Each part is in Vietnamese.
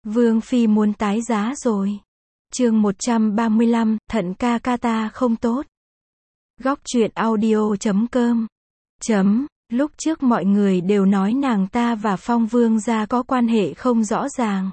Vương Phi muốn tái giá rồi. Chương 135, thận ca ca ta không tốt. Góc truyện audio.com. Lúc trước mọi người đều nói nàng ta và Phong Vương gia có quan hệ không rõ ràng.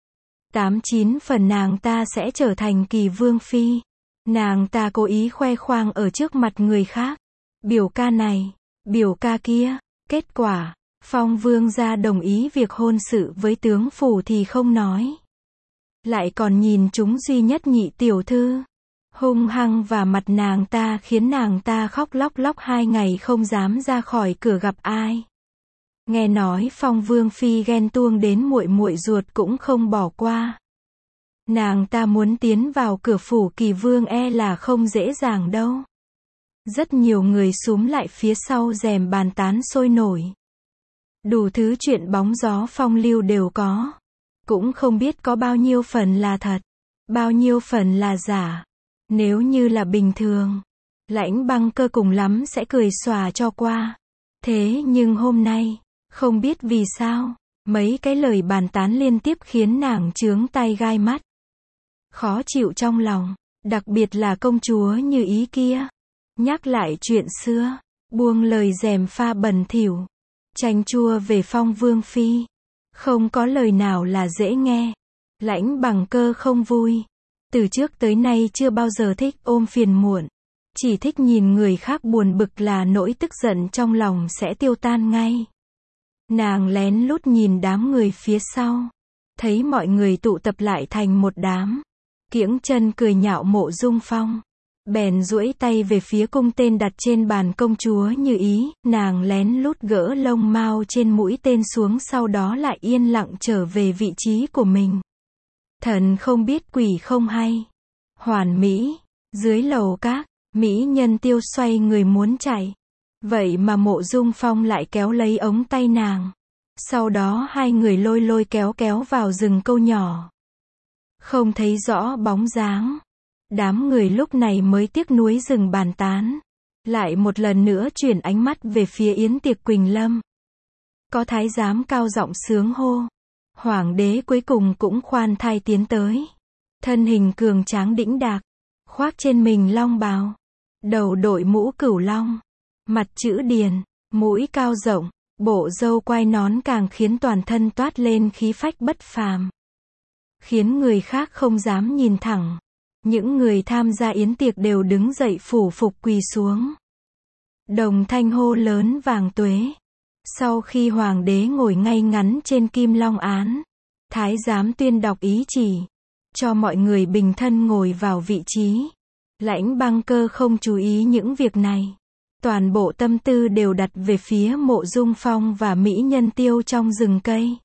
89 phần nàng ta sẽ trở thành Kỳ Vương Phi. Nàng ta cố ý khoe khoang ở trước mặt người khác. Biểu ca này, biểu ca kia. Kết quả, Phong Vương gia đồng ý việc hôn sự với tướng phủ thì không nói. Lại còn nhìn chúng duy nhất nhị tiểu thư. Hung hăng và mặt nàng ta khiến nàng ta khóc lóc 2 ngày không dám ra khỏi cửa gặp ai. Nghe nói Phong Vương Phi ghen tuông đến muội muội ruột cũng không bỏ qua. Nàng ta muốn tiến vào cửa phủ Kỳ Vương là không dễ dàng đâu. Rất nhiều người xúm lại phía sau rèm bàn tán sôi nổi. Đủ thứ chuyện bóng gió phong lưu đều có. Cũng không biết có bao nhiêu phần là thật, bao nhiêu phần là giả. Nếu như là bình thường, Lãnh Băng Cơ cùng lắm sẽ cười xòa cho qua. Thế nhưng hôm nay, không biết vì sao, mấy cái lời bàn tán liên tiếp khiến nàng chướng tai gai mắt. Khó chịu trong lòng, đặc biệt là công chúa Như Ý kia. Nhắc lại chuyện xưa, buông lời rèm pha bẩn thỉu, chanh chua về Phong Vương Phi. Không có lời nào là dễ nghe. Lãnh Bằng Cơ không vui. Từ trước tới nay chưa bao giờ thích ôm phiền muộn. Chỉ thích nhìn người khác buồn bực là nỗi tức giận trong lòng sẽ tiêu tan ngay. Nàng lén lút nhìn đám người phía sau. Thấy mọi người tụ tập lại thành một đám. Kiễng chân cười nhạo Mộ Dung Phong. Bèn duỗi tay về phía cung tên đặt trên bàn công chúa Như Ý. Nàng lén lút gỡ lông mao trên mũi tên xuống, sau đó lại yên lặng trở về vị trí của mình. Thần không biết quỷ không hay. Hoàn Mỹ. Dưới lầu các, mỹ nhân Tiêu xoay người muốn chạy. Vậy mà Mộ Dung Phong lại kéo lấy ống tay nàng. Sau đó hai người lôi kéo vào rừng câu nhỏ. Không thấy rõ bóng dáng. Đám người lúc này mới tiếc nuối dừng bàn tán. Lại một lần nữa chuyển ánh mắt về phía yến tiệc Quỳnh Lâm. Có thái giám cao giọng sướng hô. Hoàng đế cuối cùng cũng khoan thai tiến tới. Thân hình cường tráng đĩnh đạc. Khoác trên mình long bào. Đầu đội mũ cửu long. Mặt chữ điền. Mũi cao rộng. Bộ râu quai nón càng khiến toàn thân toát lên khí phách bất phàm. Khiến người khác không dám nhìn thẳng. Những người tham gia yến tiệc đều đứng dậy phủ phục quỳ xuống. Đồng thanh hô lớn vàng tuế. Sau khi hoàng đế ngồi ngay ngắn trên kim long án, thái giám tuyên đọc ý chỉ, cho mọi người bình thân ngồi vào vị trí. Lãnh Băng Cơ không chú ý những việc này. Toàn bộ tâm tư đều đặt về phía Mộ Dung Phong và mỹ nhân Tiêu trong rừng cây.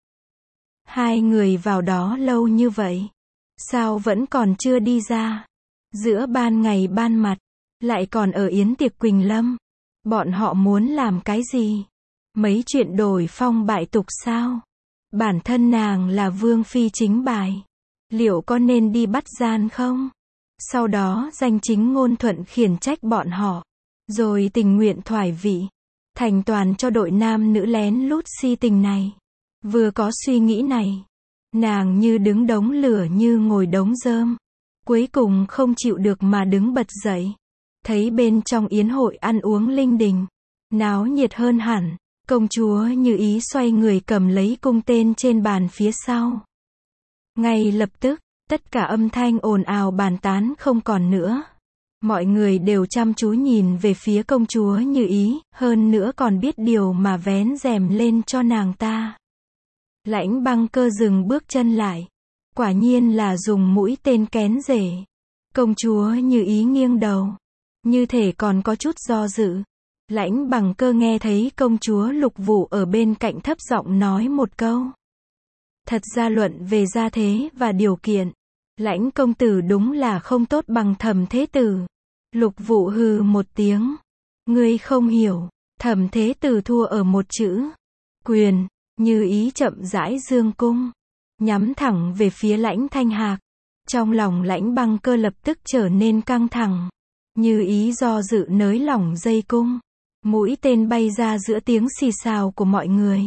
Hai người vào đó lâu như vậy. Sao vẫn còn chưa đi ra? Giữa ban ngày ban mặt, lại còn ở yến tiệc Quỳnh Lâm. Bọn họ muốn làm cái gì? Mấy chuyện đổi phong bại tục sao? Bản thân nàng là Vương Phi chính bài. Liệu có nên đi bắt gian không? Sau đó danh chính ngôn thuận khiển trách bọn họ. Rồi tình nguyện thoái vị. Thành toàn cho đội nam nữ lén lút si tình này. Vừa có suy nghĩ này, nàng như đứng đống lửa như ngồi đống rơm. Cuối cùng không chịu được mà đứng bật dậy. Thấy bên trong yến hội ăn uống linh đình, náo nhiệt hơn hẳn. Công chúa Như Ý xoay người cầm lấy cung tên trên bàn phía sau. Ngay lập tức, tất cả âm thanh ồn ào bàn tán không còn nữa. Mọi người đều chăm chú nhìn về phía công chúa Như Ý, hơn nữa còn biết điều mà vén rèm lên cho nàng ta. Lãnh Băng Cơ dừng bước chân lại. Quả nhiên là dùng mũi tên kén rể. Công chúa Như Ý nghiêng đầu. Như thể còn có chút do dự. Lãnh Bằng Cơ nghe thấy công chúa Lục Vũ ở bên cạnh thấp giọng nói một câu. Thật ra luận về gia thế và điều kiện, Lãnh công tử đúng là không tốt bằng Thẩm thế tử. Lục Vũ hừ một tiếng. Ngươi không hiểu, Thẩm thế tử thua ở một chữ. Quyền. Như Ý chậm rãi dương cung, nhắm thẳng về phía Lãnh Thanh Hạc. Trong lòng Lãnh Băng Cơ lập tức trở nên căng thẳng. Như Ý do dự nới lỏng dây cung. Mũi tên bay ra giữa tiếng xì xào của mọi người.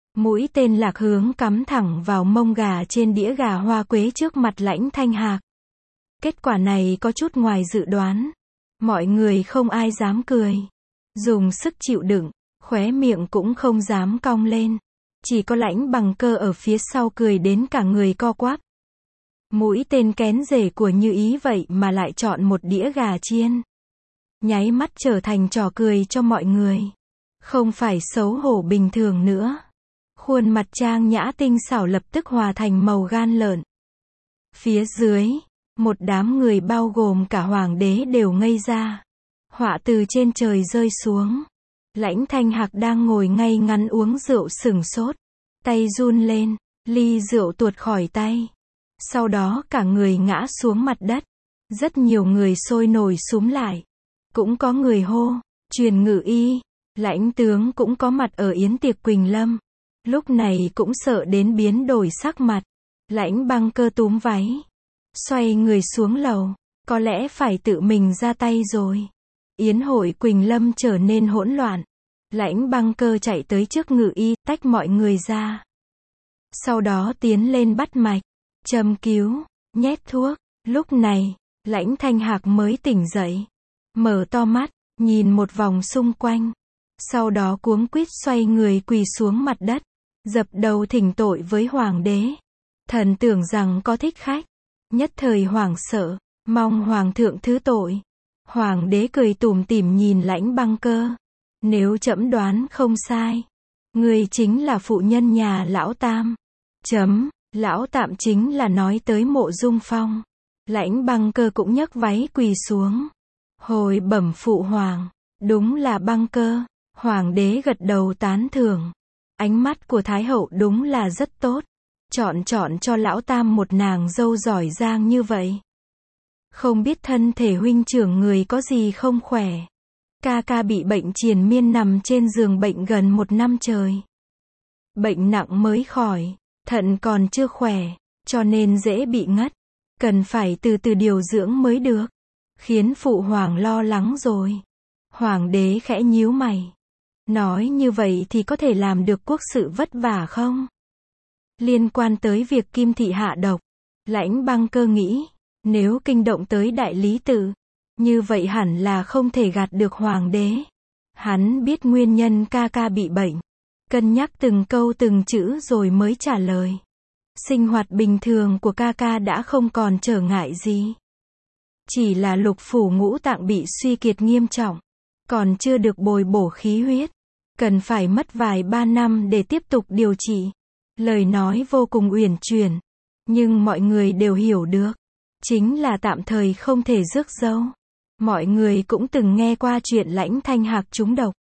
Mũi tên lạc hướng cắm thẳng vào mông gà trên đĩa gà hoa quế trước mặt Lãnh Thanh Hạc. Kết quả này có chút ngoài dự đoán. Mọi người không ai dám cười. Dùng sức chịu đựng, khóe miệng cũng không dám cong lên. Chỉ có Lãnh Bằng Cơ ở phía sau cười đến cả người co quắp. Mũi tên kén rể của Như Ý vậy mà lại chọn một đĩa gà chiên. Nháy mắt trở thành trò cười cho mọi người. Không phải xấu hổ bình thường nữa. Khuôn mặt trang nhã tinh xảo lập tức hòa thành màu gan lợn. Phía dưới, một đám người bao gồm cả hoàng đế đều ngây ra. Họa từ trên trời rơi xuống. Lãnh Thanh Hạc đang ngồi ngay ngắn uống rượu sửng sốt. Tay run lên, ly rượu tuột khỏi tay. Sau đó cả người ngã xuống mặt đất. Rất nhiều người sôi nổi xúm lại. Cũng có người hô, truyền ngự y. Lãnh tướng cũng có mặt ở yến tiệc Quỳnh Lâm. Lúc này cũng sợ đến biến đổi sắc mặt. Lãnh Băng Cơ túm váy. Xoay người xuống lầu. Có lẽ phải tự mình ra tay rồi. Yến hội Quỳnh Lâm trở nên hỗn loạn. Lãnh Băng Cơ chạy tới trước ngự y, tách mọi người ra. Sau đó tiến lên bắt mạch, châm cứu, nhét thuốc. Lúc này, Lãnh Thanh Hạc mới tỉnh dậy. Mở to mắt, nhìn một vòng xung quanh. Sau đó cuống quýt xoay người quỳ xuống mặt đất. Dập đầu thỉnh tội với hoàng đế. Thần tưởng rằng có thích khách. Nhất thời hoảng sợ, mong hoàng thượng thứ tội. Hoàng đế cười tủm tỉm nhìn Lãnh Băng Cơ. Nếu trẫm đoán không sai, người chính là phụ nhân nhà lão Tam. Lão Tạm chính là nói tới Mộ Dung Phong. Lãnh Băng Cơ cũng nhấc váy quỳ xuống. Hồi bẩm phụ hoàng, đúng là Băng Cơ. Hoàng đế gật đầu tán thưởng. Ánh mắt của Thái hậu đúng là rất tốt. Chọn cho lão Tam một nàng dâu giỏi giang như vậy. Không biết thân thể huynh trưởng người có gì không khỏe. Ca ca bị bệnh triền miên nằm trên giường bệnh gần 1 năm trời. Bệnh nặng mới khỏi, thận còn chưa khỏe, cho nên dễ bị ngất. Cần phải từ từ điều dưỡng mới được. Khiến phụ hoàng lo lắng rồi. Hoàng đế khẽ nhíu mày. Nói như vậy thì có thể làm được quốc sự vất vả không? Liên quan tới việc Kim thị hạ độc, Lãnh Băng Cơ nghĩ, nếu kinh động tới đại lý tự, như vậy hẳn là không thể gạt được hoàng đế. Hắn biết nguyên nhân ca ca bị bệnh, cân nhắc từng câu từng chữ rồi mới trả lời. Sinh hoạt bình thường của ca ca đã không còn trở ngại gì. Chỉ là lục phủ ngũ tạng bị suy kiệt nghiêm trọng, còn chưa được bồi bổ khí huyết, cần phải mất vài 3 năm để tiếp tục điều trị. Lời nói vô cùng uyển chuyển, nhưng mọi người đều hiểu được. Chính là tạm thời không thể rước dâu. Mọi người cũng từng nghe qua chuyện Lãnh Thanh Hạc trúng độc.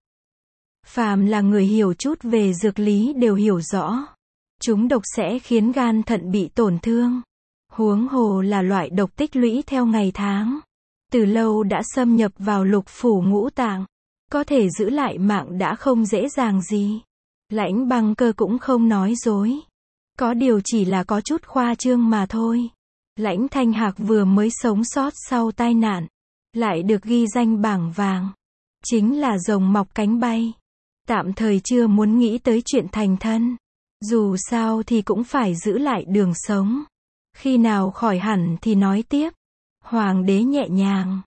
Phàm là người hiểu chút về dược lý đều hiểu rõ. Trúng độc sẽ khiến gan thận bị tổn thương. Huống hồ là loại độc tích lũy theo ngày tháng. Từ lâu đã xâm nhập vào lục phủ ngũ tạng. Có thể giữ lại mạng đã không dễ dàng gì. Lãnh Băng Cơ cũng không nói dối. Có điều chỉ là có chút khoa trương mà thôi. Lãnh Thanh Hạc vừa mới sống sót sau tai nạn. Lại được ghi danh bảng vàng. Chính là rồng mọc cánh bay. Tạm thời chưa muốn nghĩ tới chuyện thành thân. Dù sao thì cũng phải giữ lại đường sống. Khi nào khỏi hẳn thì nói tiếp. Hoàng đế nhẹ nhàng,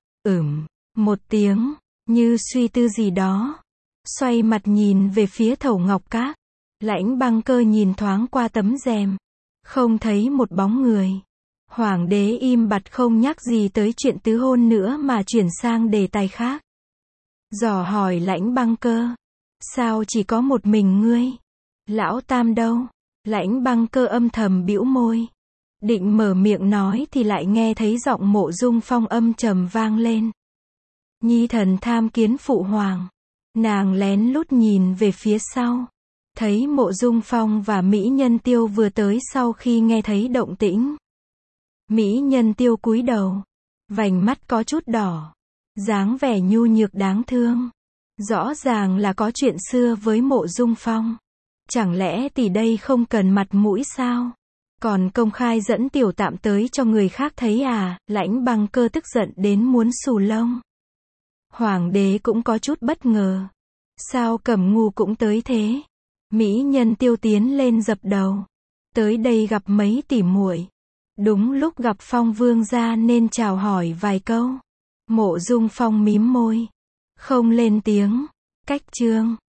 một tiếng, như suy tư gì đó. Xoay mặt nhìn về phía Thẩu Ngọc Các. Lãnh Băng Cơ nhìn thoáng qua tấm rèm. Không thấy một bóng người. Hoàng đế im bặt không nhắc gì tới chuyện tứ hôn nữa mà chuyển sang đề tài khác. Dò hỏi Lãnh Băng Cơ. Sao chỉ có một mình ngươi? Lão Tam đâu? Lãnh Băng Cơ âm thầm bĩu môi. Định mở miệng nói thì lại nghe thấy giọng Mộ Dung Phong âm trầm vang lên. Nhi thần tham kiến phụ hoàng. Nàng lén lút nhìn về phía sau. Thấy Mộ Dung Phong và Mỹ Nhân Tiêu vừa tới sau khi nghe thấy động tĩnh. Mỹ Nhân Tiêu cúi đầu. Vành mắt có chút đỏ. Dáng vẻ nhu nhược đáng thương. Rõ ràng là có chuyện xưa với Mộ Dung Phong. Chẳng lẽ tỷ đây không cần mặt mũi sao? Còn công khai dẫn Tiểu Tạm tới cho người khác thấy à? Lãnh Băng Cơ tức giận đến muốn xù lông. Hoàng đế cũng có chút bất ngờ. Sao Cẩm Ngu cũng tới thế? Mỹ nhân Tiêu tiến lên dập đầu. Tới đây gặp mấy tỷ muội. Đúng lúc gặp Phong vương gia nên chào hỏi vài câu. Mộ Dung Phong mím môi. Không lên tiếng. Cách chương.